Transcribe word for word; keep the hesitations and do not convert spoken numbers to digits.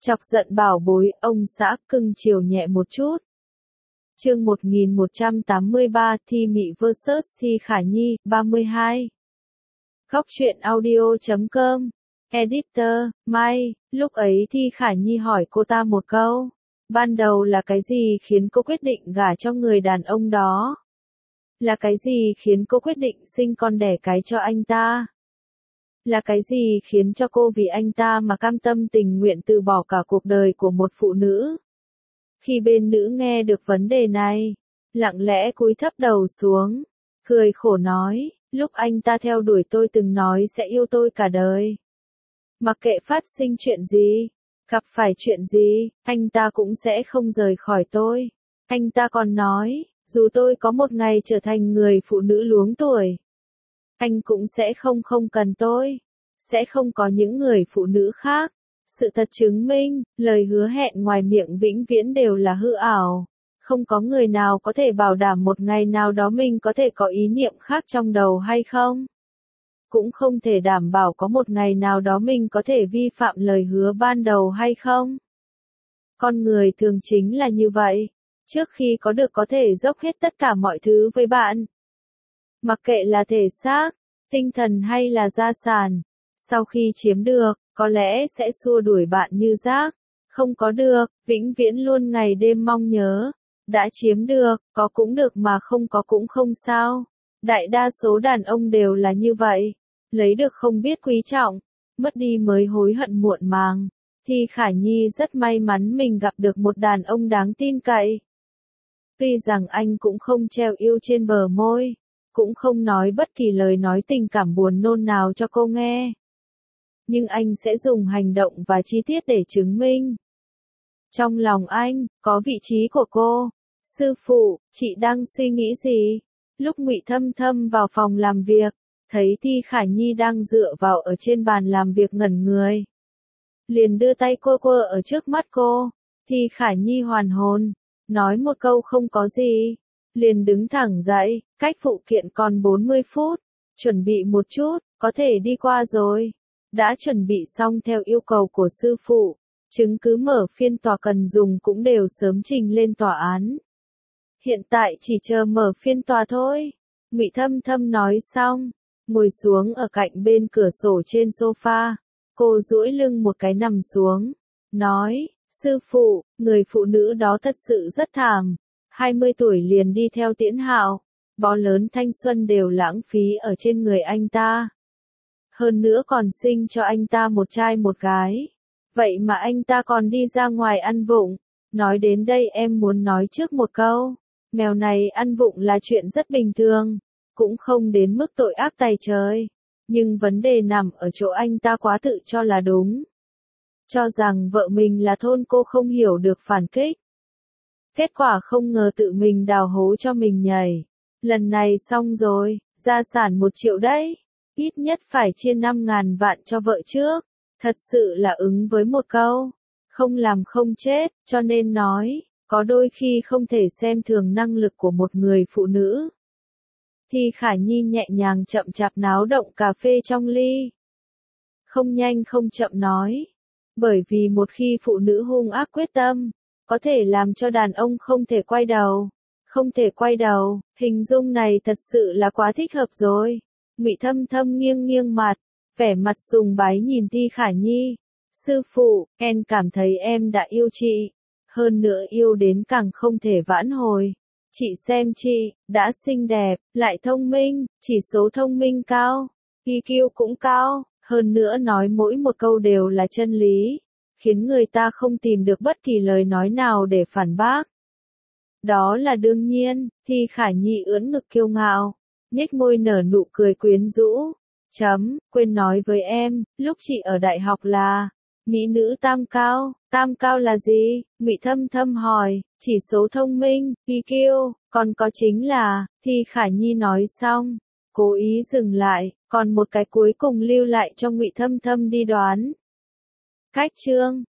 Chọc giận bảo bối, ông xã cưng chiều nhẹ một chút. Chương một nghìn một trăm tám mươi ba, Thi Mị versus Thi Khả Nhi, ba mươi hai. Góc truyện audio chấm com. Editor, Mai, lúc ấy Thi Khả Nhi hỏi cô ta một câu. Ban đầu là cái gì khiến cô quyết định gả cho người đàn ông đó? Là cái gì khiến cô quyết định sinh con đẻ cái cho anh ta? Là cái gì khiến cho cô vì anh ta mà cam tâm tình nguyện từ bỏ cả cuộc đời của một phụ nữ? Khi bên nữ nghe được vấn đề này, lặng lẽ cúi thấp đầu xuống, cười khổ nói, lúc anh ta theo đuổi tôi từng nói sẽ yêu tôi cả đời. Mặc kệ phát sinh chuyện gì, gặp phải chuyện gì, anh ta cũng sẽ không rời khỏi tôi. Anh ta còn nói, dù tôi có một ngày trở thành người phụ nữ luống tuổi, anh cũng sẽ không không cần tôi, sẽ không có những người phụ nữ khác. Sự thật chứng minh, lời hứa hẹn ngoài miệng vĩnh viễn đều là hư ảo. Không có người nào có thể bảo đảm một ngày nào đó mình có thể có ý niệm khác trong đầu hay không. Cũng không thể đảm bảo có một ngày nào đó mình có thể vi phạm lời hứa ban đầu hay không. Con người thường chính là như vậy. Trước khi có được có thể dốc hết tất cả mọi thứ với bạn. Mặc kệ là thể xác, tinh thần hay là gia sản. Sau khi chiếm được, có lẽ sẽ xua đuổi bạn như rác. Không có được, vĩnh viễn luôn ngày đêm mong nhớ. Đã chiếm được, có cũng được mà không có cũng không sao. Đại đa số đàn ông đều là như vậy. Lấy được không biết quý trọng, mất đi mới hối hận muộn màng. Thi Khả Nhi rất may mắn mình gặp được một đàn ông đáng tin cậy. Tuy rằng anh cũng không treo yêu trên bờ môi, cũng không nói bất kỳ lời nói tình cảm buồn nôn nào cho cô nghe. Nhưng anh sẽ dùng hành động và chi tiết để chứng minh. Trong lòng anh, có vị trí của cô. Sư phụ, chị đang suy nghĩ gì? Lúc Ngụy Thâm Thâm vào phòng làm việc, thấy Thi Khả Nhi đang dựa vào ở trên bàn làm việc ngẩn người. Liền đưa tay quơ quơ ở trước mắt cô. Thi Khả Nhi hoàn hồn, nói một câu không có gì. Liền đứng thẳng dậy, cách phụ kiện còn bốn mươi phút. Chuẩn bị một chút, có thể đi qua rồi. Đã chuẩn bị xong theo yêu cầu của sư phụ. Chứng cứ mở phiên tòa cần dùng cũng đều sớm trình lên tòa án. Hiện tại chỉ chờ mở phiên tòa thôi. Ngụy Thâm Thâm nói xong, ngồi xuống ở cạnh bên cửa sổ trên sofa. Cô duỗi lưng một cái nằm xuống, nói, sư phụ, người phụ nữ đó thật sự rất thảm. hai mươi tuổi liền đi theo Tiễn Hạo, bó lớn thanh xuân đều lãng phí ở trên người anh ta. Hơn nữa còn sinh cho anh ta một trai một gái. Vậy mà anh ta còn đi ra ngoài ăn vụng. Nói đến đây em muốn nói trước một câu. Mèo này ăn vụng là chuyện rất bình thường. Cũng không đến mức tội ác tày trời. Nhưng vấn đề nằm ở chỗ anh ta quá tự cho là đúng. Cho rằng vợ mình là thôn cô không hiểu được phản kích. Kết quả không ngờ tự mình đào hố cho mình nhảy. Lần này xong rồi, gia sản một triệu đấy. Ít nhất phải chia năm ngàn vạn cho vợ trước. Thật sự là ứng với một câu. Không làm không chết, cho nên nói, có đôi khi không thể xem thường năng lực của một người phụ nữ. Thi Khả Nhi nhẹ nhàng chậm chạp náo động cà phê trong ly. Không nhanh không chậm nói. Bởi vì một khi phụ nữ hung ác quyết tâm, có thể làm cho đàn ông không thể quay đầu. Không thể quay đầu, hình dung này thật sự là quá thích hợp rồi. Ngụy Thâm Thâm nghiêng nghiêng mặt, vẻ mặt sùng bái nhìn Thi Khả Nhi. Sư phụ, em cảm thấy em đã yêu chị. Hơn nữa yêu đến càng không thể vãn hồi. Chị xem chị, đã xinh đẹp, lại thông minh, chỉ số thông minh cao, i kiu cũng cao, hơn nữa nói mỗi một câu đều là chân lý, khiến người ta không tìm được bất kỳ lời nói nào để phản bác. Đó là đương nhiên. Thi Khả Nhi ưỡn ngực kiêu ngạo, nhếch môi nở nụ cười quyến rũ. Chấm, quên nói với em, lúc chị ở đại học là mỹ nữ tam cao. Tam cao là gì? Ngụy Thâm Thâm hỏi. Chỉ số thông minh, i kiu, còn có chính là, Thi Khả Nhi nói xong, cố ý dừng lại, còn một cái cuối cùng lưu lại cho Ngụy Thâm Thâm đi đoán. Cách chương